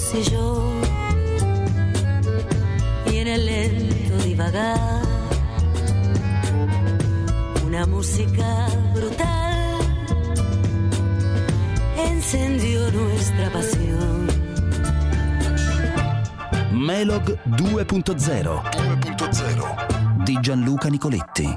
fossi yo y en el lento divagar una música brutal encendió nuestra pasión. Melog 2.0 di Gianluca Nicoletti.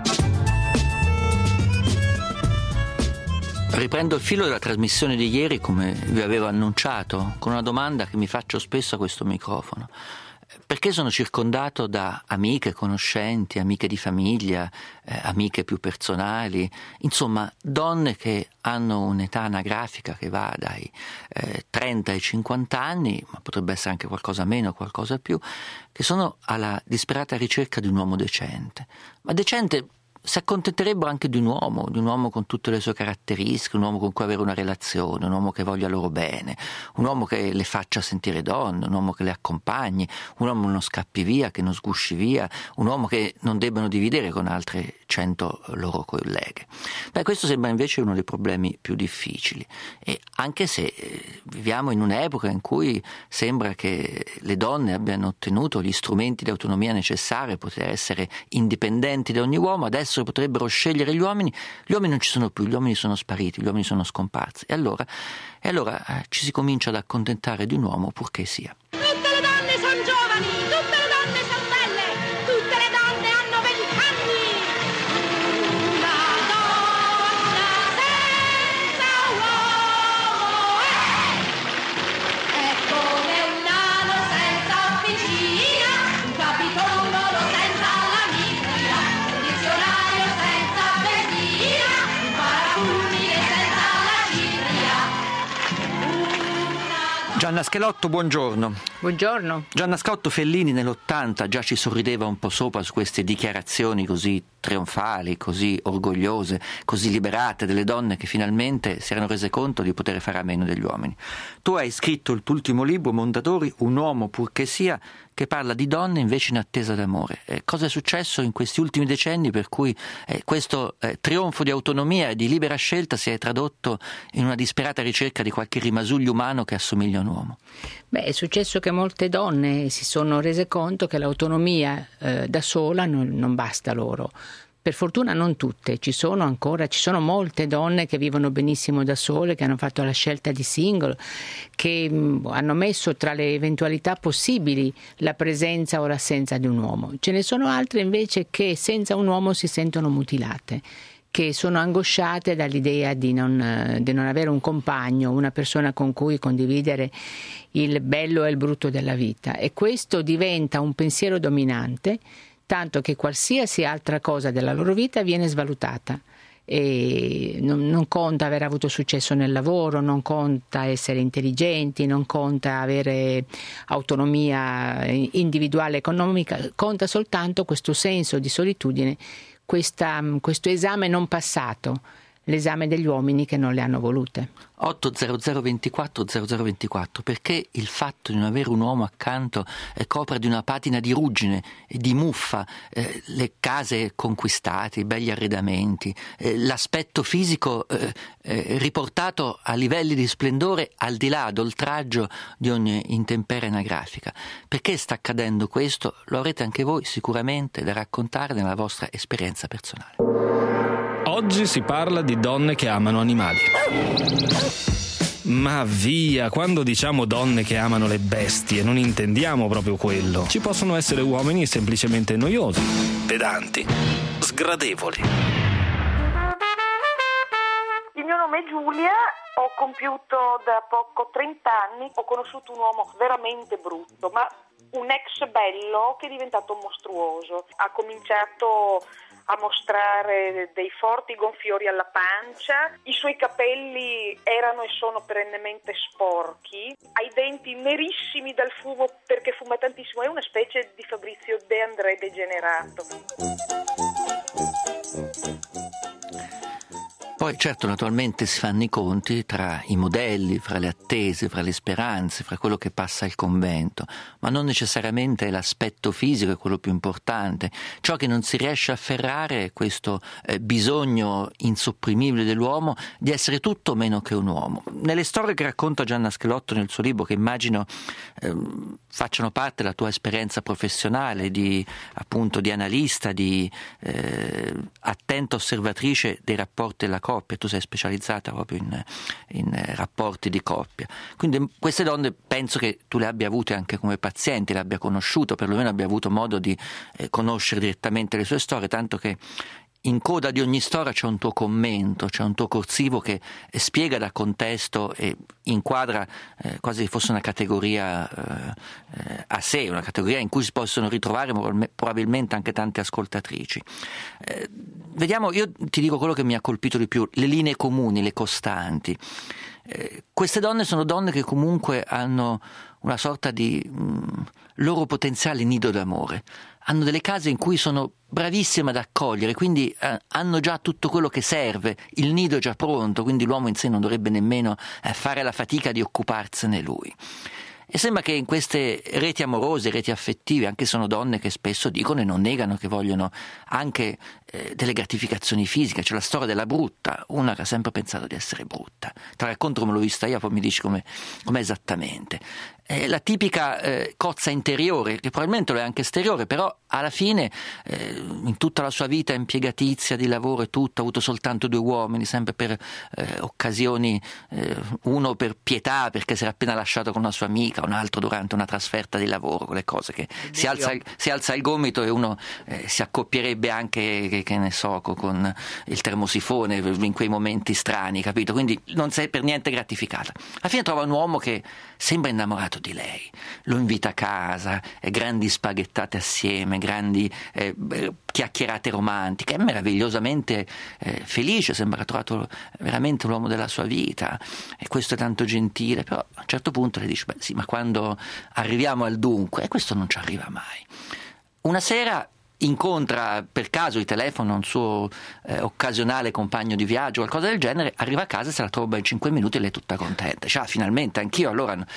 Riprendo il filo della trasmissione di ieri, come vi avevo annunciato, con una domanda che mi faccio spesso a questo microfono. Perché sono circondato da amiche, conoscenti, amiche di famiglia, amiche più personali, insomma donne che hanno un'età anagrafica che va dai 30 ai 50 anni, ma potrebbe essere anche qualcosa meno, qualcosa più, che sono alla disperata ricerca di un uomo decente. Ma decente si accontenterebbero anche di un uomo con tutte le sue caratteristiche, un uomo con cui avere una relazione, un uomo che voglia loro bene, un uomo che le faccia sentire donne, un uomo che le accompagni, un uomo che non scappi via, che non sgusci via, un uomo che non debbano dividere con altre 100 loro colleghe. Questo sembra invece uno dei problemi più difficili, e anche se viviamo in un'epoca in cui sembra che le donne abbiano ottenuto gli strumenti di autonomia necessari per poter essere indipendenti da ogni uomo, adesso potrebbero scegliere gli uomini non ci sono più, gli uomini sono spariti, gli uomini sono scomparsi, e allora ci si comincia ad accontentare di un uomo purché sia. Tutte le donne sono giovani, tutte le donne sono belle, tutte le donne hanno 20 anni. Una donna senza uomo è come un nano senza officina, un capitolo senza lamigria, un dizionario senza benzina, un parafulmine senza la cipria. Gianna Schelotto, buongiorno. Buongiorno. Gianna Schelotto, Fellini nell'80 già ci sorrideva un po' sopra su queste dichiarazioni così trionfali, così orgogliose, così liberate delle donne che finalmente si erano rese conto di poter fare a meno degli uomini. Tu hai scritto il tuo ultimo libro, Mondadori, Un uomo purché sia, che parla di donne invece in attesa d'amore. Cosa è successo in questi ultimi decenni per cui questo trionfo di autonomia e di libera scelta si è tradotto in una disperata ricerca di qualche rimasuglio umano che assomiglia a un uomo? È successo che molte donne si sono rese conto che l'autonomia da sola non basta loro. Per fortuna non tutte, ci sono molte donne che vivono benissimo da sole, che hanno fatto la scelta di single, che hanno messo tra le eventualità possibili la presenza o l'assenza di un uomo. Ce ne sono altre invece che senza un uomo si sentono mutilate, che sono angosciate dall'idea di non avere un compagno, una persona con cui condividere il bello e il brutto della vita, e questo diventa un pensiero dominante, tanto che qualsiasi altra cosa della loro vita viene svalutata. E non conta aver avuto successo nel lavoro, non conta essere intelligenti, non conta avere autonomia individuale economica, conta soltanto questo senso di solitudine, questo esame non passato, l'esame degli uomini che non le hanno volute. 80024 0024, perché il fatto di non avere un uomo accanto copre di una patina di ruggine e di muffa le case conquistate, i begli arredamenti, l'aspetto fisico riportato a livelli di splendore al di là, d'oltraggio di ogni intemperie anagrafica. Perché sta accadendo questo? Lo avrete anche voi sicuramente da raccontare nella vostra esperienza personale. Oggi si parla di donne che amano animali. Ma via, quando diciamo donne che amano le bestie non intendiamo proprio quello. Ci possono essere uomini semplicemente noiosi, pedanti, sgradevoli. Il mio nome è Giulia, ho compiuto da poco 30 anni, ho conosciuto un uomo veramente brutto, ma un ex bello che è diventato mostruoso. Ha cominciato a mostrare dei forti gonfiori alla pancia, i suoi capelli erano e sono perennemente sporchi, ha i denti nerissimi dal fumo perché fuma tantissimo, è una specie di Fabrizio De André degenerato. Poi certo naturalmente si fanno i conti tra i modelli, fra le attese, fra le speranze, fra quello che passa al convento, ma non necessariamente l'aspetto fisico è quello più importante. Ciò che non si riesce a afferrare è questo bisogno insopprimibile dell'uomo di essere tutto meno che un uomo. Nelle storie che racconta Gianna Schelotto nel suo libro, che immagino facciano parte della tua esperienza professionale di analista, di attenta osservatrice dei rapporti della coppia, tu sei specializzata proprio in rapporti di coppia, quindi queste donne penso che tu le abbia avute anche come pazienti, le abbia conosciuto, perlomeno abbia avuto modo di conoscere direttamente le sue storie, tanto che in coda di ogni storia c'è un tuo commento, c'è un tuo corsivo che spiega dal contesto e inquadra quasi fosse una categoria a sé, una categoria in cui si possono ritrovare probabilmente anche tante ascoltatrici. Vediamo, io ti dico quello che mi ha colpito di più, le linee comuni, le costanti. Queste donne sono donne che comunque hanno una sorta di loro potenziale nido d'amore, hanno delle case in cui sono bravissime ad accogliere, quindi hanno già tutto quello che serve, il nido è già pronto, quindi l'uomo in sé non dovrebbe nemmeno fare la fatica di occuparsene lui. E sembra che in queste reti amorose, reti affettive, anche sono donne che spesso dicono e non negano che vogliono anche delle gratificazioni fisiche. C'è la storia della brutta, una che ha sempre pensato di essere brutta. Te la racconto come l'ho vista io, poi mi dici com'è esattamente. È la tipica cozza interiore, che probabilmente lo è anche esteriore, però alla fine in tutta la sua vita impiegatizia di lavoro e tutto, ha avuto soltanto 2 uomini, sempre per occasioni, uno per pietà perché si era appena lasciato con una sua amica, un altro durante una trasferta di lavoro, quelle cose che si alza il gomito e uno si accoppierebbe anche, che ne so, con il termosifone in quei momenti strani, capito? Quindi non sei per niente gratificata. Alla fine trova un uomo che sembra innamorato di lei, lo invita a casa, grandi spaghettate assieme, grandi chiacchierate romantiche, è meravigliosamente felice, sembra trovato veramente l'uomo della sua vita e questo è tanto gentile, però a un certo punto le dice: beh sì, ma quando arriviamo al dunque, e questo non ci arriva mai. Una sera incontra per caso di telefono un suo occasionale compagno di viaggio, qualcosa del genere, arriva a casa e se la trova in 5 minuti e lei è tutta contenta, dice: ah, finalmente anch'io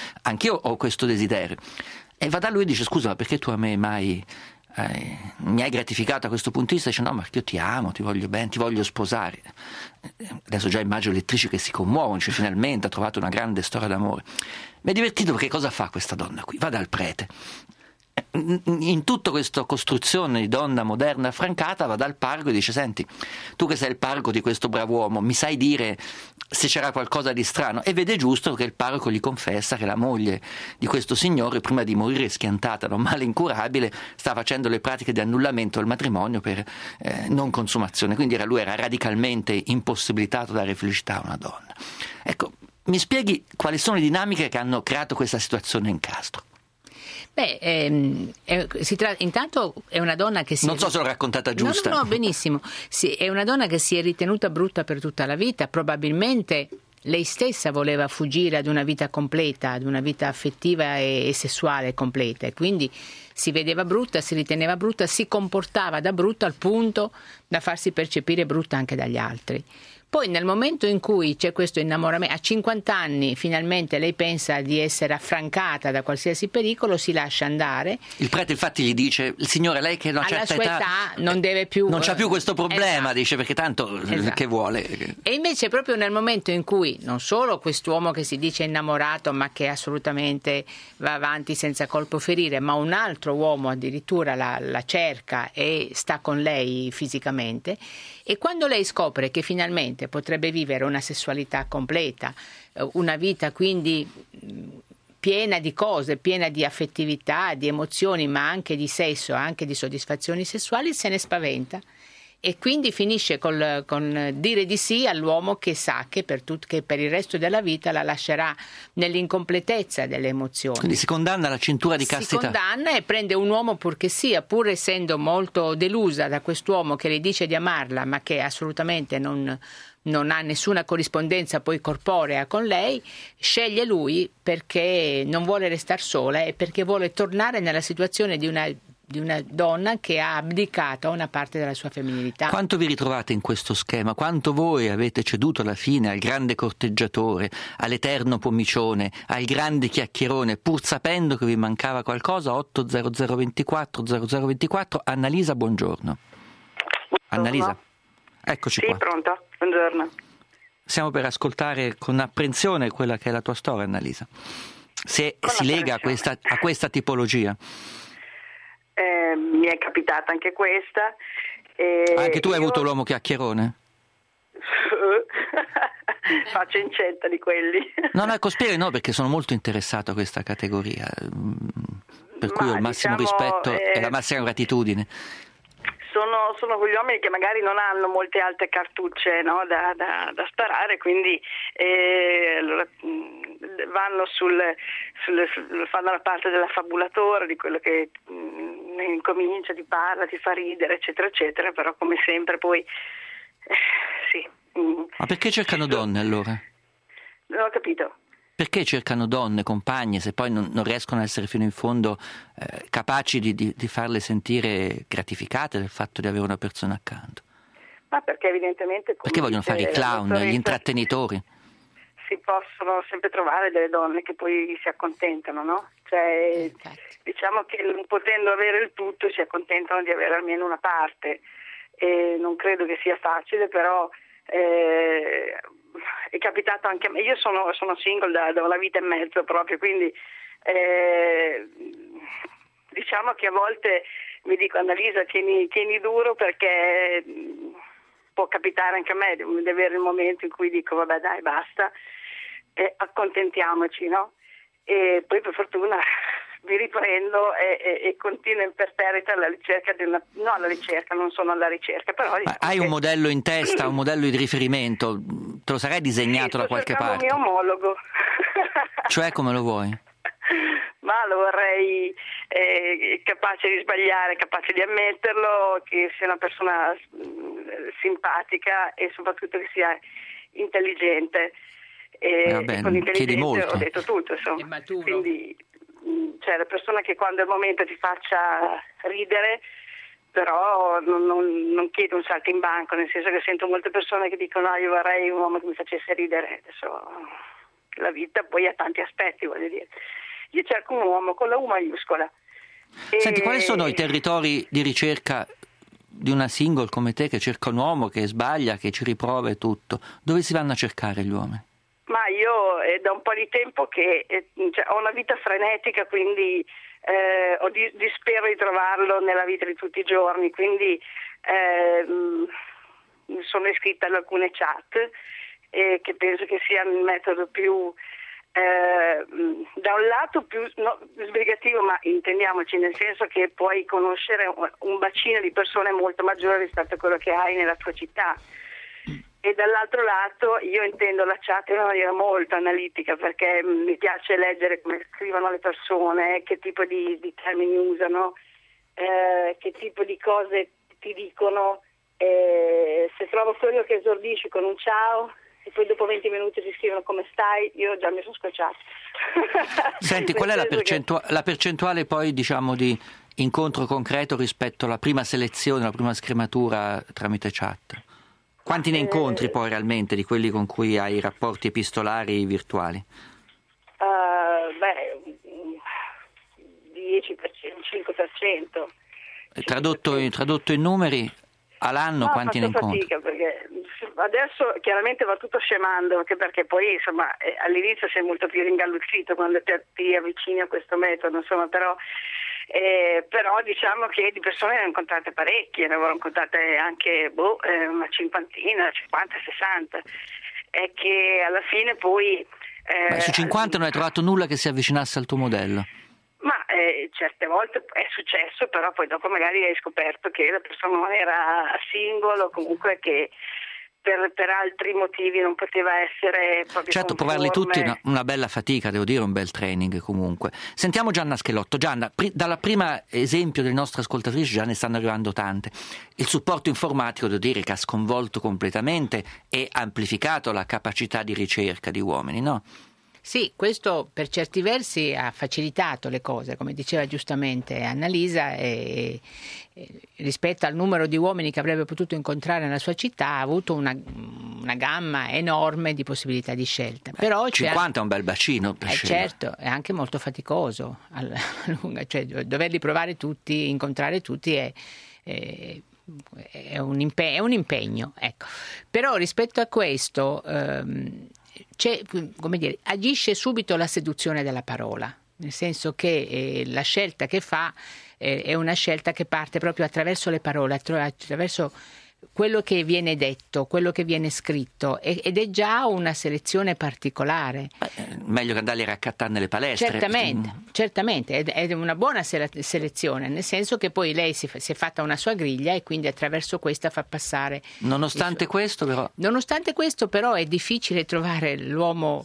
ho questo desiderio, e va da lui e dice: scusa, ma perché tu a me mai mi hai gratificato a questo punto di vista? Dice: no, ma io ti amo, ti voglio bene, ti voglio sposare. Adesso già immagino le attrici che si commuovono, dice: finalmente ha trovato una grande storia d'amore. Mi è divertito perché cosa fa questa donna qui? Va dal prete. In tutta questa costruzione di donna moderna affrancata va dal parroco e dice: senti, tu che sei il parroco di questo bravo uomo, mi sai dire se c'era qualcosa di strano? E vede giusto che il parroco gli confessa che la moglie di questo signore, prima di morire schiantata da un male incurabile, sta facendo le pratiche di annullamento del matrimonio per non consumazione, quindi lui era radicalmente impossibilitato a dare felicità a una donna. Ecco, mi spieghi quali sono le dinamiche che hanno creato questa situazione in Castro? Beh, intanto è una donna che non so se l'ho raccontata giusta. No, benissimo. Sì, è una donna che si è ritenuta brutta per tutta la vita, probabilmente lei stessa voleva fuggire ad una vita completa, ad una vita affettiva e sessuale completa, e quindi si vedeva brutta, si riteneva brutta, si comportava da brutta al punto da farsi percepire brutta anche dagli altri. Poi nel momento in cui c'è questo innamoramento, a 50 anni finalmente lei pensa di essere affrancata da qualsiasi pericolo, si lascia andare. Il prete infatti gli dice: il signore, lei che a una certa età non deve più, non c'ha più questo problema, esatto. Dice, perché tanto esatto. Che vuole. E invece proprio nel momento in cui non solo quest'uomo che si dice innamorato ma che assolutamente va avanti senza colpo ferire, ma un altro uomo addirittura la cerca e sta con lei fisicamente, e quando lei scopre che finalmente potrebbe vivere una sessualità completa, una vita quindi piena di cose, piena di affettività, di emozioni, ma anche di sesso, anche di soddisfazioni sessuali, se ne spaventa. E quindi finisce con dire di sì all'uomo che sa che per il resto della vita la lascerà nell'incompletezza delle emozioni. Quindi si condanna alla cintura di castità. Si condanna e prende un uomo purché sia, pur essendo molto delusa da quest'uomo che le dice di amarla, ma che assolutamente non ha nessuna corrispondenza poi corporea con lei, sceglie lui perché non vuole restare sola e perché vuole tornare nella situazione di una di una donna che ha abdicato a una parte della sua femminilità. Quanto vi ritrovate in questo schema? Quanto voi avete ceduto alla fine al grande corteggiatore, all'eterno pomicione, al grande chiacchierone, pur sapendo che vi mancava qualcosa? 80024 0024. Annalisa, buongiorno. Annalisa, eccoci qua. Sì, pronto, buongiorno. Stiamo per ascoltare con apprensione quella che è la tua storia, Annalisa. Se si lega a questa tipologia. Mi è capitata anche questa. Anche tu hai avuto l'uomo chiacchierone? Faccio incetta di quelli. No, spieghi, no, perché sono molto interessato a questa categoria, per cui ho il massimo rispetto e la massima gratitudine. Sono quegli uomini che magari non hanno molte altre cartucce, no, da sparare, quindi allora, vanno fanno la parte dell'affabulatore, di quello che incomincia, ti parla, ti fa ridere, eccetera, eccetera, però come sempre poi sì. Ma perché cercano donne allora? Non ho capito. Perché cercano donne, compagne, se poi non riescono a essere fino in fondo capaci di farle sentire gratificate del fatto di avere una persona accanto? Ma perché evidentemente... Perché vogliono fare i clown, gli intrattenitori? Si possono sempre trovare delle donne che poi si accontentano, no? Cioè, diciamo che non potendo avere il tutto si accontentano di avere almeno una parte. E non credo che sia facile, però... è capitato anche a me. Io sono single da una vita e mezzo proprio, quindi diciamo che a volte mi dico: Annalisa, tieni duro, perché può capitare anche a me di avere il momento in cui dico vabbè dai basta, accontentiamoci, no? E poi per fortuna vi riprendo e continuo imperterrita alla ricerca non sono alla ricerca, però... Hai un modello in testa, un modello di riferimento? Te lo sarai disegnato da qualche parte? Sì, sto cercando un mio omologo. Cioè, come lo vuoi? Ma lo vorrei capace di sbagliare, capace di ammetterlo, che sia una persona simpatica e soprattutto che sia intelligente. Con intelligente chiedi molto. Ho detto tutto, insomma. Quindi... cioè la persona che quando è il momento ti faccia ridere, però non chiedo un salto in banco, nel senso che sento molte persone che dicono io vorrei un uomo che mi facesse ridere. Adesso la vita poi ha tanti aspetti, voglio dire. Io cerco un uomo con la U maiuscola. Senti, quali sono i territori di ricerca di una single come te che cerca un uomo, che sbaglia, che ci riprova e tutto? Dove si vanno a cercare gli uomini? Ma io da un po' di tempo che ho una vita frenetica, quindi spero di trovarlo nella vita di tutti i giorni, quindi sono iscritta ad alcune chat che penso che sia il metodo più da un lato più sbrigativo, ma intendiamoci, nel senso che puoi conoscere un bacino di persone molto maggiore rispetto a quello che hai nella tua città. E dall'altro lato io intendo la chat in una maniera molto analitica, perché mi piace leggere come scrivono le persone, che tipo di termini usano, che tipo di cose ti dicono. Se trovo quello che esordisci con un ciao e poi dopo 20 minuti ti scrivono come stai, io già mi sono scocciata. Senti, qual è la percentuale poi, diciamo, di incontro concreto rispetto alla prima selezione, alla prima scrematura tramite chat? Quanti ne incontri poi realmente di quelli con cui hai rapporti epistolari virtuali? 10%, 5%. Tradotto in numeri, all'anno quanti ne incontri? Fatica, perché adesso chiaramente va tutto scemando, anche perché poi insomma all'inizio sei molto più ringalluzzito quando ti avvicini a questo metodo, insomma, però diciamo che di persone ne ho incontrate parecchie, ne avevo incontrate anche una cinquantina, 50, 60, e che alla fine poi... su 50 non hai trovato nulla che si avvicinasse al tuo modello? Ma certe volte è successo, però poi dopo magari hai scoperto che la persona non era single o comunque che per altri motivi non poteva essere proprio certo, conforme. provarli tutti è una bella fatica, devo dire, un bel training comunque. Sentiamo Gianna Schelotto. Gianna, dalla prima esempio delle nostre ascoltatrici già ne stanno arrivando tante. Il supporto informatico, devo dire, che ha sconvolto completamente e amplificato la capacità di ricerca di uomini, no? Sì, questo per certi versi ha facilitato le cose, come diceva giustamente Annalisa, e rispetto al numero di uomini che avrebbe potuto incontrare nella sua città ha avuto una gamma enorme di possibilità di scelta. Però 50 è un bel bacino per scegliere. Certo, è anche molto faticoso alla lunga, cioè doverli provare tutti, incontrare tutti è un impegno, ecco. Però rispetto a questo c'è, come dire, agisce subito la seduzione della parola, nel senso che la scelta che fa è una scelta che parte proprio attraverso le parole, attraverso quello che viene detto, quello che viene scritto, ed è già una selezione particolare. Meglio che andarli a raccattare nelle palestre. Certamente, è una buona selezione, nel senso che poi lei si è fatta una sua griglia e quindi attraverso questa fa passare. Nonostante questo però è difficile trovare l'uomo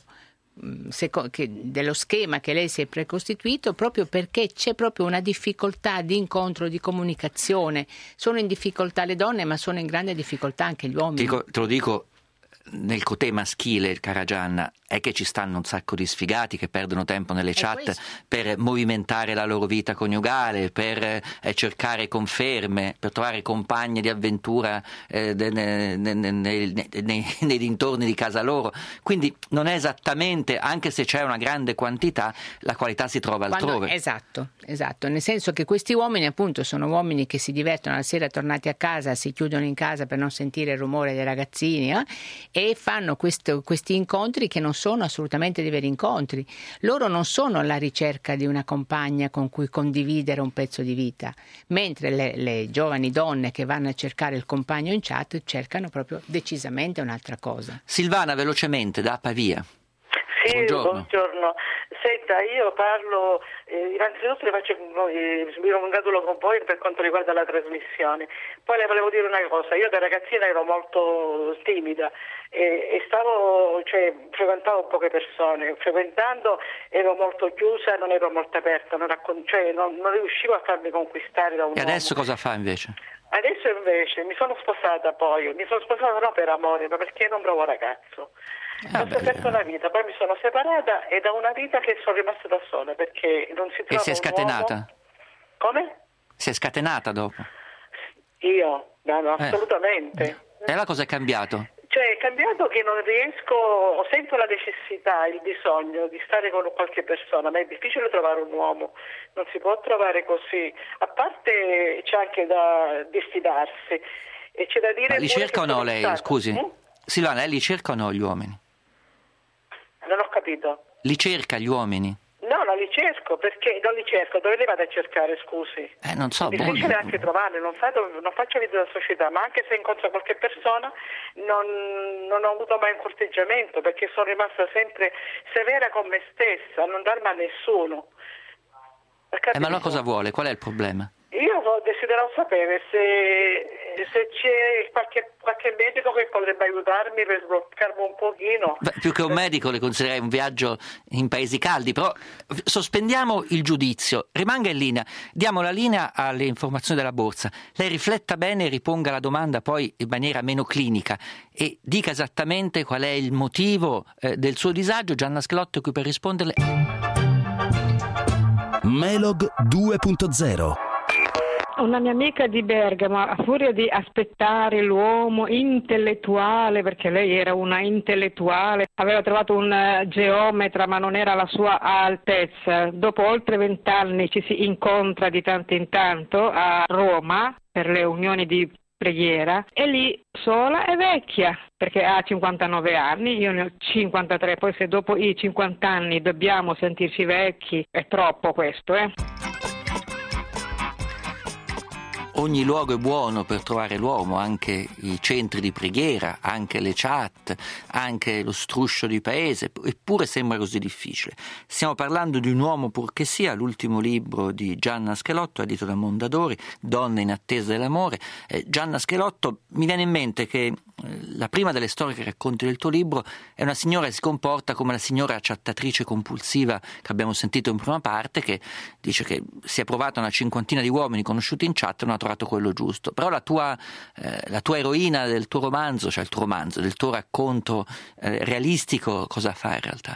dello schema che lei si è precostituito, proprio perché c'è proprio una difficoltà di incontro, di comunicazione. Sono in difficoltà le donne, ma sono in grande difficoltà anche gli uomini. Te lo dico nel cotè maschile, cara Gianna, è che ci stanno un sacco di sfigati che perdono tempo nelle chat per movimentare la loro vita coniugale, per cercare conferme, per trovare compagne di avventura nei dintorni di casa loro. Quindi non è esattamente, anche se c'è una grande quantità, la qualità si trova altrove. Esatto, nel senso che questi uomini appunto sono uomini che si divertono la sera, tornati a casa, si chiudono in casa per non sentire il rumore dei ragazzini, e fanno questi incontri che non sono assolutamente dei veri incontri. Loro non sono alla ricerca di una compagna con cui condividere un pezzo di vita, mentre le giovani donne che vanno a cercare il compagno in chat cercano proprio decisamente un'altra cosa. Silvana, velocemente, da Pavia. Sì, buongiorno. Senta, io parlo, innanzitutto mi congratulo con voi per quanto riguarda la trasmissione. Poi le volevo dire una cosa, io da ragazzina ero molto timida e frequentavo poche persone, frequentando ero molto chiusa, non ero molto aperta, non riuscivo a farmi conquistare da un uomo. E adesso cosa fa invece? Adesso invece mi sono sposata non per amore, ma perché non trovo ragazzo. Ho sofferto una vita, poi mi sono separata e da una vita che sono rimasta da sola perché non si trova. E si è scatenata? Un uomo. Come? Si è scatenata dopo? Io? No, assolutamente. E allora cosa è cambiato? Cioè è cambiato che non riesco, sento la necessità, il bisogno di stare con qualche persona, ma è difficile trovare un uomo, non si può trovare così, a parte c'è anche da diffidarsi e c'è da dire. Ma li cerca o no lei, scusi? Silvana, lei li cerca o no gli uomini? Non ho capito. Li cerca gli uomini? No, non li cerco, perché non li cerco, dove li vado a cercare, scusi? Non so. È difficile anche trovarli, non faccio vita da società, ma anche se incontro qualche persona non ho avuto mai un corteggiamento, perché sono rimasta sempre severa con me stessa, non darmi a nessuno. Ma allora cosa vuole? Qual è il problema? Io desidero sapere se c'è qualche medico che potrebbe aiutarmi per sbloccarmi un pochino. Più che un medico le consiglierei un viaggio in paesi caldi, però sospendiamo il giudizio, rimanga in linea, diamo la linea alle informazioni della borsa, lei rifletta bene e riponga la domanda poi in maniera meno clinica e dica esattamente qual è il motivo del suo disagio. Gianna Schelotto è qui per risponderle. Melog 2.0. Una mia amica di Bergamo, a furia di aspettare l'uomo intellettuale, perché lei era una intellettuale, aveva trovato un geometra ma non era la sua altezza. Dopo oltre 20 anni ci si incontra di tanto in tanto a Roma per le unioni di preghiera e lì sola e vecchia perché ha 59 anni, io ne ho 53, poi se dopo i 50 anni dobbiamo sentirci vecchi è troppo questo, Ogni luogo è buono per trovare l'uomo, anche i centri di preghiera, anche le chat, anche lo struscio di paese, eppure sembra così difficile. Stiamo parlando di Un uomo purché sia, l'ultimo libro di Gianna Schelotto, edito da Mondadori, Donne in attesa dell'amore. Gianna Schelotto, mi viene in mente che la prima delle storie che racconti del tuo libro è una signora che si comporta come la signora chattatrice compulsiva che abbiamo sentito in prima parte, che dice che si è provata una cinquantina di uomini conosciuti in chat e non ha trovato quello giusto. Però la tua eroina del tuo romanzo, cioè del tuo racconto realistico, cosa fa in realtà?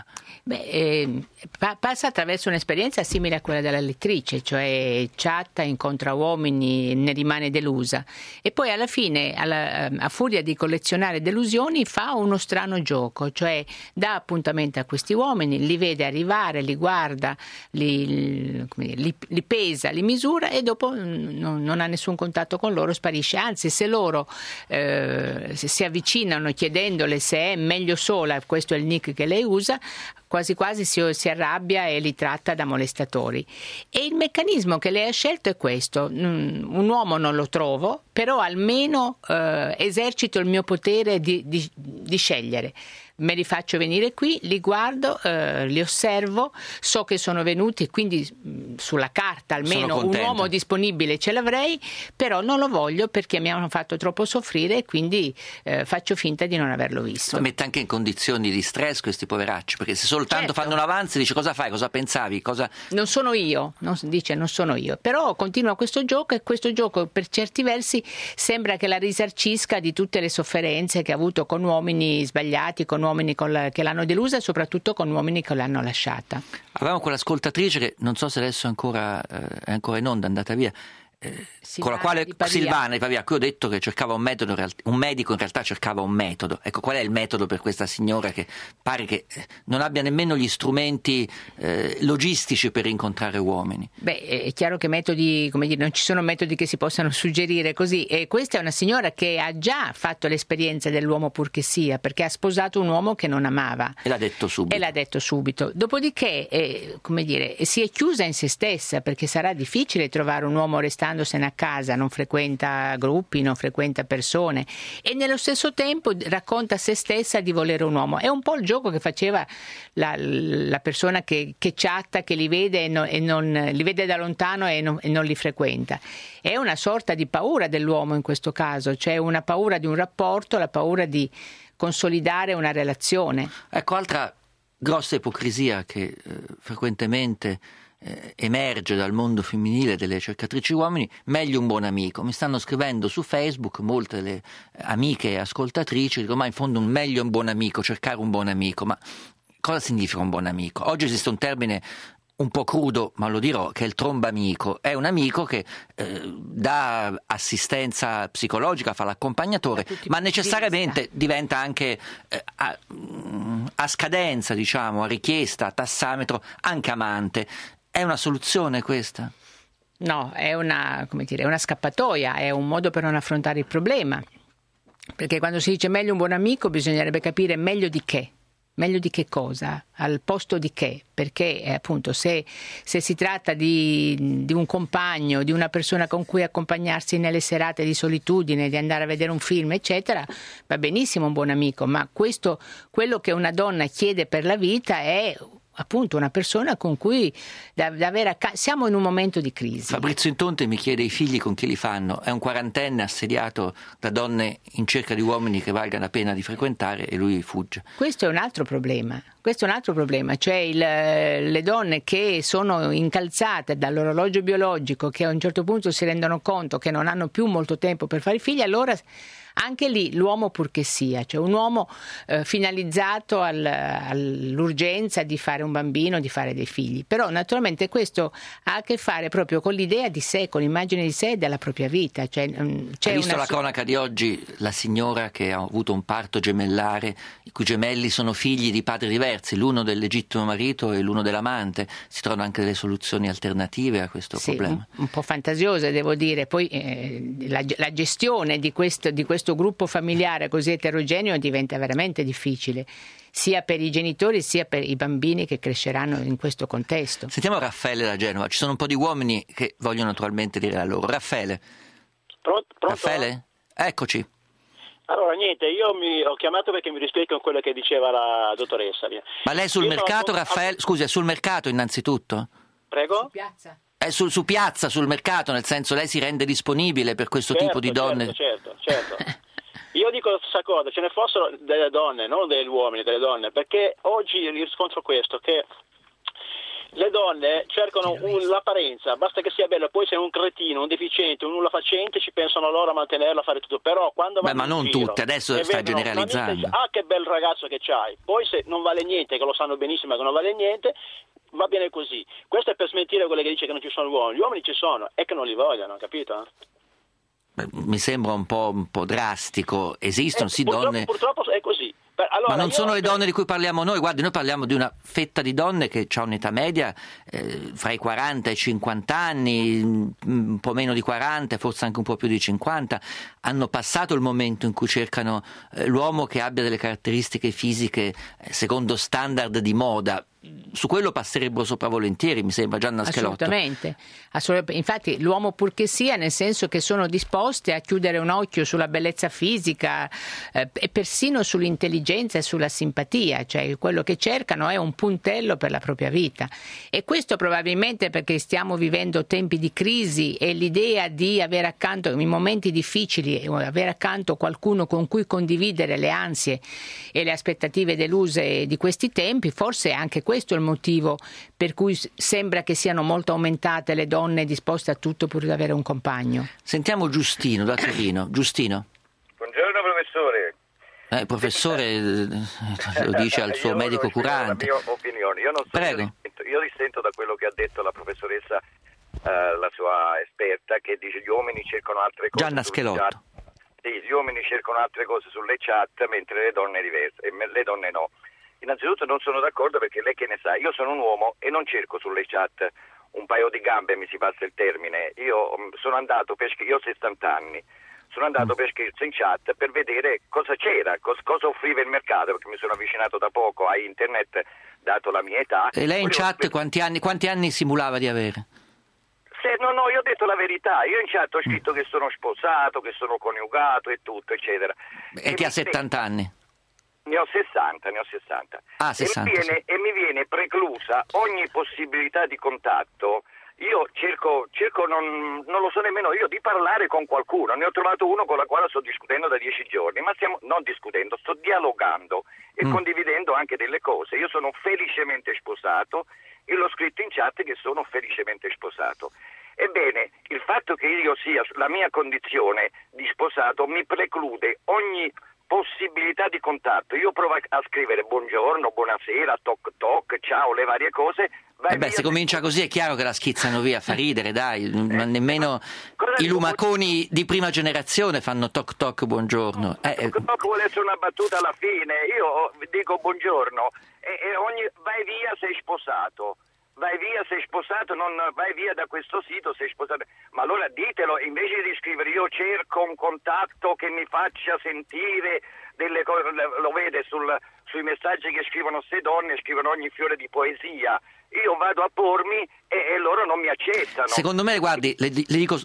Passa attraverso un'esperienza simile a quella della lettrice, cioè chatta, incontra uomini, ne rimane delusa e poi alla fine, a furia di collezionare delusioni, fa uno strano gioco, cioè dà appuntamento a questi uomini, li vede arrivare, li guarda, li pesa, li misura e dopo non ha nessun contatto con loro, sparisce. Anzi, se loro si avvicinano chiedendole se è meglio sola, questo è il nick che lei usa, quasi quasi si arrabbia e li tratta da molestatori. E il meccanismo che lei ha scelto è questo: un uomo non lo trovo, però almeno esercito il mio potere di scegliere. Me li faccio venire qui, li guardo, li osservo, so che sono venuti, quindi sulla carta almeno un uomo disponibile ce l'avrei, però non lo voglio perché mi hanno fatto troppo soffrire e quindi faccio finta di non averlo visto. Ma mette anche in condizioni di stress questi poveracci, perché se soltanto fanno un avanzo dice cosa fai, cosa pensavi, cosa... Non sono io, non sono io, però continua questo gioco e questo gioco per certi versi sembra che la risarcisca di tutte le sofferenze che ha avuto con uomini sbagliati, con uomini che l'hanno delusa e soprattutto con uomini che l'hanno lasciata. Avevamo quell'ascoltatrice che non so se adesso è ancora in onda, è andata via, con la quale Silvana di Pavia, a cui ho detto che cercava un metodo, un medico in realtà cercava un metodo. Ecco, qual è il metodo per questa signora che pare che non abbia nemmeno gli strumenti logistici per incontrare uomini? È chiaro che metodi, non ci sono metodi che si possano suggerire così, e questa è una signora che ha già fatto l'esperienza dell'uomo pur che sia, perché ha sposato un uomo che non amava e l'ha detto subito. Dopodiché si è chiusa in se stessa, perché sarà difficile trovare un uomo restandosene a casa, non frequenta gruppi, non frequenta persone, e nello stesso tempo racconta a se stessa di volere un uomo. È un po' il gioco che faceva la persona che chatta, che li vede e non li vede da lontano e non li frequenta. È una sorta di paura dell'uomo in questo caso, cioè una paura di un rapporto, la paura di consolidare una relazione. Ecco, altra grossa ipocrisia che frequentemente emerge dal mondo femminile delle cercatrici uomini: meglio un buon amico. Mi stanno scrivendo su Facebook molte le amiche ascoltatrici, dico, ma in fondo meglio un buon amico, cercare un buon amico. Ma cosa significa un buon amico? Oggi esiste un termine un po' crudo, ma lo dirò, che è il trombamico. È un amico che dà assistenza psicologica, fa l'accompagnatore, ma necessariamente diventa anche a scadenza, a richiesta, a tassametro, anche amante. È una soluzione questa? No, è una scappatoia, è un modo per non affrontare il problema. Perché quando si dice meglio un buon amico bisognerebbe capire meglio di che. Meglio di che cosa? Al posto di che? Perché appunto se si tratta di un compagno, di una persona con cui accompagnarsi nelle serate di solitudine, di andare a vedere un film, eccetera, va benissimo un buon amico, ma quello che una donna chiede per la vita è appunto una persona con cui da avere siamo in un momento di crisi. Fabrizio Intonte mi chiede: i figli con chi li fanno? È un quarantenne assediato da donne in cerca di uomini che valga la pena di frequentare e lui fugge. Questo è un altro problema, cioè le donne che sono incalzate dall'orologio biologico, che a un certo punto si rendono conto che non hanno più molto tempo per fare figli, allora anche lì l'uomo pur che sia, cioè un uomo finalizzato all'urgenza di fare un bambino, di fare dei figli. Però naturalmente questo ha a che fare proprio con l'idea di sé, con l'immagine di sé e della propria vita. Cioè, hai visto la cronaca di oggi, la signora che ha avuto un parto gemellare, i cui gemelli sono figli di padri diversi, l'uno del legittimo marito e l'uno dell'amante? Si trovano anche delle soluzioni alternative a questo problema? Un po' fantasiose, devo dire. Poi la gestione di questo gruppo familiare così eterogeneo diventa veramente difficile, sia per i genitori sia per i bambini che cresceranno in questo contesto. Sentiamo Raffaele da Genova. Ci sono un po' di uomini che vogliono naturalmente dire la loro. Raffaele? Pronto? Raffaele? Eccoci. Allora niente, io ho chiamato perché mi rispecchio con quello che diceva la dottoressa. Ma lei è sul mercato, Raffaele? Scusi, è sul mercato innanzitutto? Prego? Su piazza? È su piazza, sul mercato, nel senso lei si rende disponibile per questo tipo di donne? Certo. Io dico la stessa cosa, ce ne fossero delle donne, non degli uomini, delle donne, perché oggi riscontro questo, che le donne cercano l'apparenza, basta che sia bella, poi se è un cretino, un deficiente, un nulla facente ci pensano loro a mantenerla, a fare tutto, però quando vanno ma non in giro, tutte, adesso stai generalizzando. Che bel ragazzo che c'hai, poi se non vale niente, che lo sanno benissimo che non vale niente, va bene così. Questo è per smentire quelle che dice che non ci sono uomini. Gli uomini ci sono, è che non li vogliono, capito? Mi sembra un po' drastico. Esistono sì donne. Purtroppo è così. Allora, ma non sono le donne di cui parliamo noi. Guardi, noi parliamo di una fetta di donne che ha un'età media fra i 40 e i 50 anni, un po' meno di 40, forse anche un po' più di 50. Hanno passato il momento in cui cercano l'uomo che abbia delle caratteristiche fisiche secondo standard di moda. Su quello passerebbero sopra volentieri, mi sembra, Gianna Schelotto. Assolutamente. Infatti l'uomo purché sia, nel senso che sono disposti a chiudere un occhio sulla bellezza fisica e persino sull'intelligenza e sulla simpatia, cioè quello che cercano è un puntello per la propria vita, e questo probabilmente perché stiamo vivendo tempi di crisi e l'idea di avere accanto in momenti difficili, avere accanto qualcuno con cui condividere le ansie e le aspettative deluse di questi tempi, forse anche questo è il motivo per cui sembra che siano molto aumentate le donne disposte a tutto pur di avere un compagno. Sentiamo Giustino da Torino. Giustino. Buongiorno professore. Professore lo dice al suo medico curante. La mia opinione. Io non so, Prego. Io dissento da quello che ha detto la professoressa, la sua esperta, che dice gli uomini cercano altre cose. Gianna Schelotto. Sì, gli uomini cercano altre cose sulle chat, mentre le donne diverse, e le donne no. Innanzitutto non sono d'accordo, perché lei che ne sa, io sono un uomo e non cerco sulle chat un paio di gambe, mi si passa il termine. Io sono andato io ho 60 anni, sono andato per scherzo in chat per vedere cosa c'era, cosa offriva il mercato, perché mi sono avvicinato da poco a internet, dato la mia età. E lei in chat quanti anni simulava di avere? No, io ho detto la verità. Io in chat ho scritto che sono sposato, che sono coniugato e tutto, eccetera. E che ha 70 anni? Ne ho 60. Ah, 60. E mi viene preclusa ogni possibilità di contatto. Io cerco non lo so nemmeno io, di parlare con qualcuno. Ne ho trovato uno con la quale sto discutendo da 10 giorni, ma sto dialogando e condividendo anche delle cose. Io sono felicemente sposato e l'ho scritto in chat che sono felicemente sposato. Ebbene, il fatto che io sia la mia condizione di sposato mi preclude ogni possibilità di contatto. Io provo a scrivere buongiorno, buonasera, toc toc, ciao, le varie cose. Se comincia così è chiaro che la schizzano via, fa ridere, dai, ma nemmeno i lumaconi di prima generazione fanno toc toc buongiorno. Toc toc vuole essere una battuta alla fine, io dico buongiorno e vai via, sei sposato. Vai via, sei sposato, non vai via da questo sito, sei sposato. Ma allora ditelo, invece di scrivere io cerco un contatto che mi faccia sentire delle cose, lo vede sui messaggi che scrivono ste donne, scrivono ogni fiore di poesia. Io vado a pormi e loro non mi accettano. Secondo me, guardi, le dico,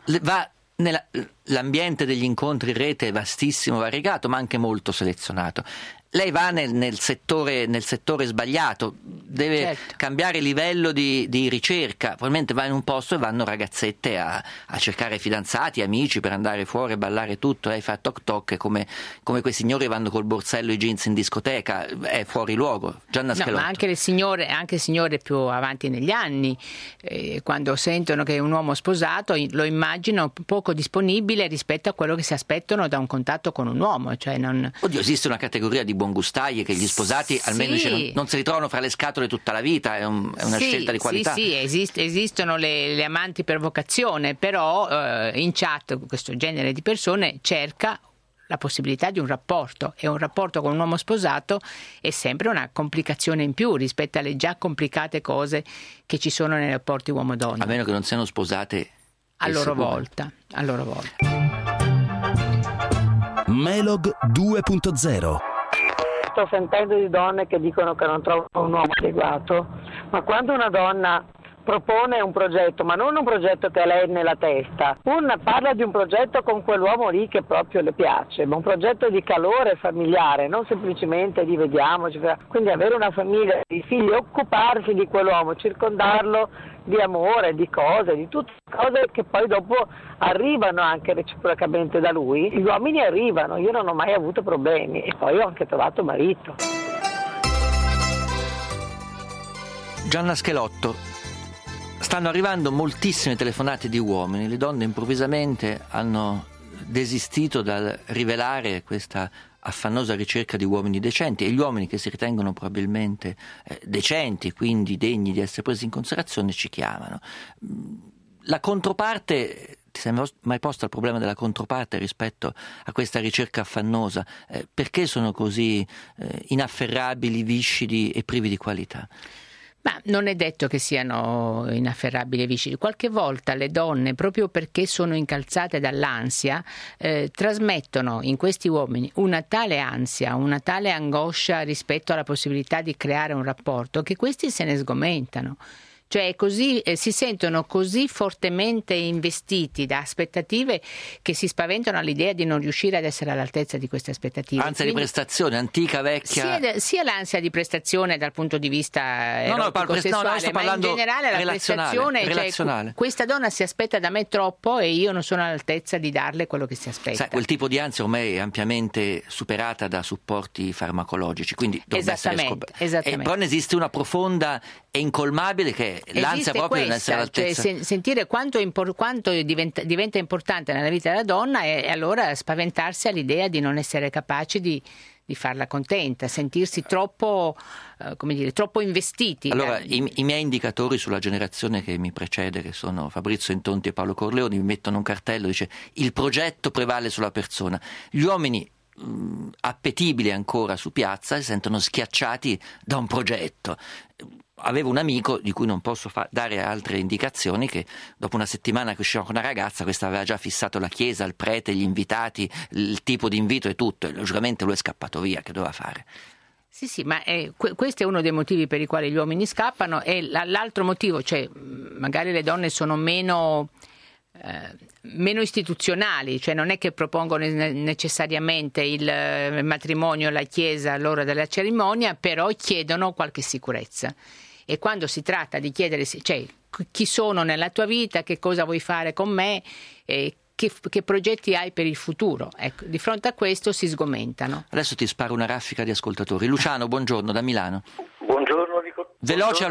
l'ambiente degli incontri in rete è vastissimo, variegato, ma anche molto selezionato. Lei va nel settore sbagliato, deve cambiare livello di ricerca, probabilmente va in un posto e vanno ragazzette a cercare fidanzati, amici per andare fuori e ballare tutto. Lei fa toc toc come quei signori vanno col borsello e i jeans in discoteca, è fuori luogo. Gianna Schelotto. No, ma anche le signore più avanti negli anni, quando sentono che è un uomo sposato, lo immaginano poco disponibile rispetto a quello che si aspettano da un contatto con un uomo. Cioè Oddio, esiste una categoria di buongustai che gli sposati almeno non si ritrovano fra le scatole tutta la vita, è una scelta di qualità. Sì, esistono le amanti per vocazione, però in chat questo genere di persone cerca la possibilità di un rapporto, e un rapporto con un uomo sposato è sempre una complicazione in più rispetto alle già complicate cose che ci sono nei rapporti uomo-donna. A meno che non siano sposate a loro volta. Melog 2.0. Sto sentendo di donne che dicono che non trovano un uomo adeguato, ma quando una donna propone un progetto, ma non un progetto che a lei è nella testa, parla di un progetto con quell'uomo lì che proprio le piace, ma un progetto di calore familiare, non semplicemente di vediamoci, quindi avere una famiglia, di figli, occuparsi di quell'uomo, circondarlo di amore, di cose, di tutte cose che poi dopo arrivano anche reciprocamente da lui. Gli uomini arrivano, io non ho mai avuto problemi e poi ho anche trovato marito. Gianna Schelotto, Stanno arrivando moltissime telefonate di uomini, le donne improvvisamente hanno desistito dal rivelare questa affannosa ricerca di uomini decenti, e gli uomini che si ritengono probabilmente decenti, quindi degni di essere presi in considerazione, ci chiamano. La controparte, ti sei mai posto il problema della controparte rispetto a questa ricerca affannosa? Perché sono così inafferrabili, viscidi e privi di qualità? Ma non è detto che siano inafferrabili e vicini. Qualche volta le donne, proprio perché sono incalzate dall'ansia, trasmettono in questi uomini una tale ansia, una tale angoscia rispetto alla possibilità di creare un rapporto, che questi se ne sgomentano. Cioè così, si sentono così fortemente investiti da aspettative che si spaventano all'idea di non riuscire ad essere all'altezza di queste aspettative. Ansia di prestazione, antica, vecchia. Sia l'ansia di prestazione dal punto di vista erotico-sessuale, sto ma in generale la prestazione, relazionale. Cioè, questa donna si aspetta da me troppo e io non sono all'altezza di darle quello che si aspetta. Sai, quel tipo di ansia ormai è ampiamente superata da supporti farmarcologici, quindi dovrebbe essere scoperta. Però ne esiste una profonda e incolmabile, che è l'ansia proprio di non essere all'altezza. Cioè, sentire quanto diventa importante nella vita della donna e allora spaventarsi all'idea di non essere capaci di farla contenta, sentirsi troppo investiti. Allora, i miei indicatori sulla generazione che mi precede, che sono Fabrizio Intonti e Paolo Corleoni, mi mettono un cartello, dice: il progetto prevale sulla persona. Gli uomini appetibili ancora su piazza si sentono schiacciati da un progetto. Avevo un amico, di cui non posso dare altre indicazioni, che dopo una settimana che usciva con una ragazza, questa aveva già fissato la chiesa, il prete, gli invitati, il tipo di invito e tutto, e logicamente lui è scappato via. Che doveva fare? Sì, ma questo è uno dei motivi per i quali gli uomini scappano, e l'altro motivo, cioè magari le donne sono meno istituzionali, cioè non è che propongono necessariamente il matrimonio, la chiesa all'ora della cerimonia, però chiedono qualche sicurezza. E quando si tratta di chiedere, cioè, chi sono nella tua vita, che cosa vuoi fare con me, che progetti hai per il futuro, ecco, di fronte a questo si sgomentano. Adesso ti sparo una raffica di ascoltatori. Luciano, buongiorno, da Milano. Buongiorno. Veloce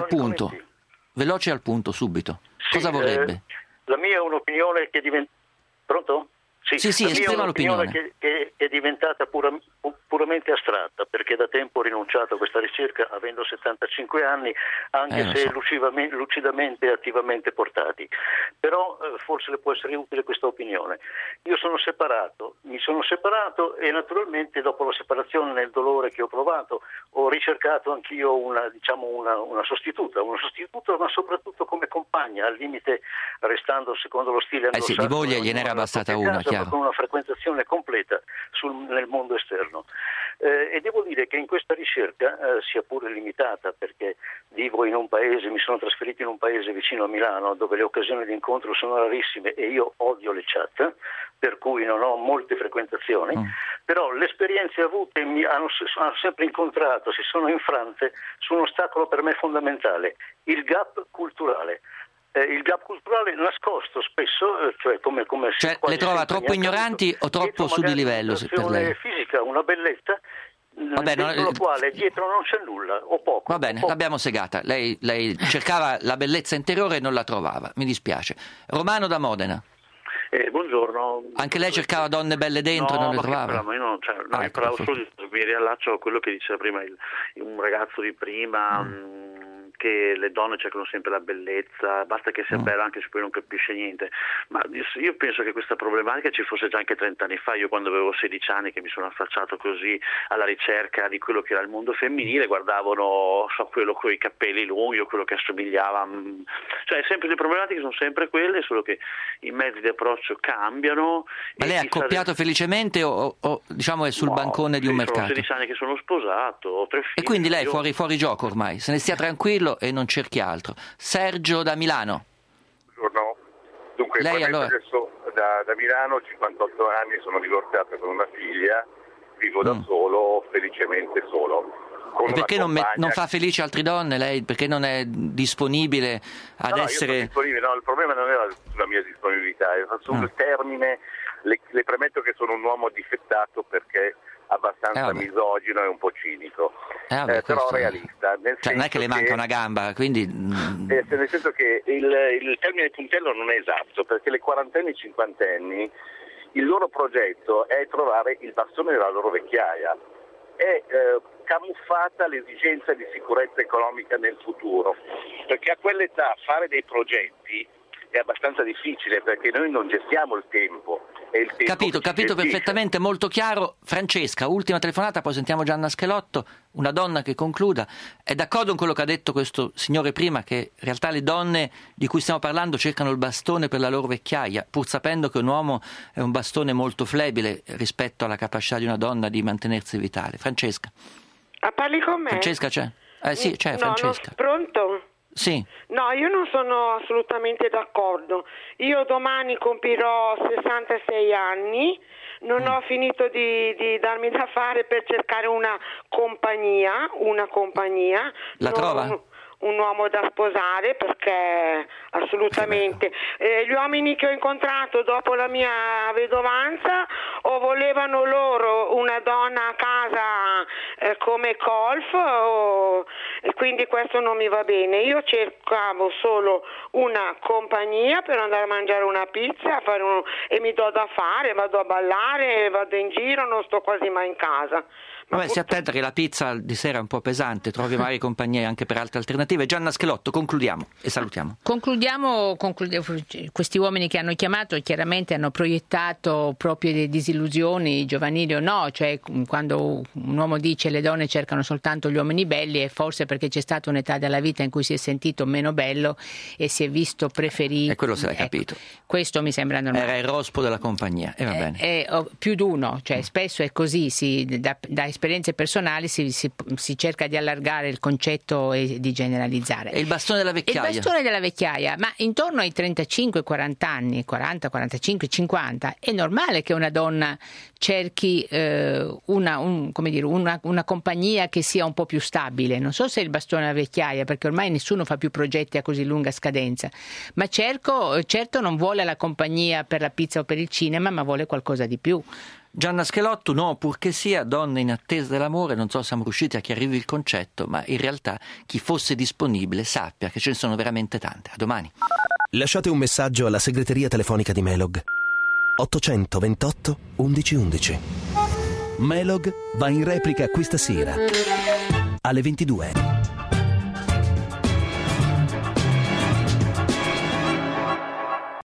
al punto, subito. Sì, cosa vorrebbe? La mia è un'opinione che diventa... Pronto? Sì, esprima l'opinione. Che è diventata puramente astratta, perché da tempo ho rinunciato a questa ricerca, avendo 75 anni, anche se lucidamente e attivamente portati. Però forse le può essere utile questa opinione. Io mi sono separato e naturalmente dopo la separazione, nel dolore che ho provato, ho ricercato anch'io una sostituta, ma soprattutto come compagna, al limite restando secondo lo stile anglosassone. Di moglie gliene era bastata una, chiaro. Con una frequentazione completa nel mondo esterno. E devo dire che in questa ricerca, sia pure limitata, perché vivo in un paese, mi sono trasferito in un paese vicino a Milano, dove le occasioni di incontro sono rarissime e io odio le chat, per cui non ho molte frequentazioni, però le esperienze avute mi hanno sempre incontrato, si sono infrante su un ostacolo per me fondamentale, il gap culturale. Il gap culturale nascosto spesso, le trova troppo ignoranti o troppo su di livello per lei? Fisica, una bellezza dentro la quale dietro non c'è nulla o poco. Va bene, l'abbiamo segata. Lei cercava la bellezza interiore e non la trovava, mi dispiace. Romano da Modena. Buongiorno. Anche lei cercava donne belle dentro e non le trovava? Io parlavo solo mi riallaccio a quello che diceva prima un ragazzo di prima. Che le donne cercano sempre la bellezza, basta che sia bella anche se poi non capisce niente. Ma io penso che questa problematica ci fosse già anche 30 anni fa. Io quando avevo 16 anni che mi sono affacciato così alla ricerca di quello che era il mondo femminile, guardavano quello con i capelli lunghi o quello che assomigliava. Cioè sempre le problematiche sono sempre quelle, solo che i mezzi di approccio cambiano. Ma lei è accoppiato felicemente o diciamo è sul bancone di un mercato? Sono 16 anni che sono sposato, ho 3 figli. E quindi lei è fuori gioco ormai, se ne stia tranquillo e non cerchi altro. Sergio da Milano. Buongiorno. Dunque, lei allora... adesso da Milano, 58 anni, sono divorziato con una figlia, vivo da solo, felicemente solo. E perché non fa felice altre donne lei? Perché non è disponibile ad essere... Io sono disponibile, il problema non era la mia disponibilità, era solo il termine. Le premetto che sono un uomo difettato perché abbastanza misogino e un po' cinico, però realista. Cioè, non è che le manca una gamba, quindi... nel senso che il termine puntello non è esatto, perché le quarantenni e cinquantenni, il loro progetto è trovare il bastone della loro vecchiaia. È camuffata l'esigenza di sicurezza economica nel futuro, perché a quell'età fare dei progetti è abbastanza difficile, perché noi non gestiamo il tempo. Capito perfettamente, molto chiaro. Francesca, ultima telefonata, poi sentiamo Gianna Schelotto, una donna che concluda. È d'accordo con quello che ha detto questo signore prima, che in realtà le donne di cui stiamo parlando cercano il bastone per la loro vecchiaia, pur sapendo che un uomo è un bastone molto flebile rispetto alla capacità di una donna di mantenersi vitale. Francesca. Parli con me? Francesca c'è? Sì, c'è Francesca. Pronto? Sì. No, io non sono assolutamente d'accordo. Io domani compirò 66 anni, non ho finito di darmi da fare per cercare una compagnia. La trova? Un uomo da sposare, perché assolutamente gli uomini che ho incontrato dopo la mia vedovanza o volevano loro una donna a casa come colf, e quindi questo non mi va bene. Io cercavo solo una compagnia per andare a mangiare una pizza, e mi do da fare, vado a ballare, vado in giro, non sto quasi mai in casa. Vabbè, si attenta che la pizza di sera è un po' pesante, trovi magari compagnie anche per altre alternative. Gianna Schelotto, concludiamo e salutiamo. Concludiamo. Questi uomini che hanno chiamato chiaramente hanno proiettato proprio disillusioni giovanili o no, cioè quando un uomo dice le donne cercano soltanto gli uomini belli, è forse perché c'è stata un'età della vita in cui si è sentito meno bello e si è visto preferito. E quello se l'hai capito. Questo mi sembra normale. Era il rospo della compagnia, e va bene. Più di uno, cioè spesso è così, da esperienze personali si cerca di allargare il concetto e di generalizzare. E il bastone della vecchiaia? Il bastone della vecchiaia, ma intorno ai 35-40 anni, 40, 45, 50, è normale che una donna cerchi una compagnia che sia un po' più stabile. Non so se il bastone della vecchiaia, perché ormai nessuno fa più progetti a così lunga scadenza, ma certo non vuole la compagnia per la pizza o per il cinema, ma vuole qualcosa di più. Gianna Schelotto, no, purché sia donne in attesa dell'amore, non so se siamo riusciti a chiarire il concetto, ma in realtà chi fosse disponibile sappia che ce ne sono veramente tante. A domani. Lasciate un messaggio alla segreteria telefonica di Melog 828 1111. Melog va in replica questa sera alle 22.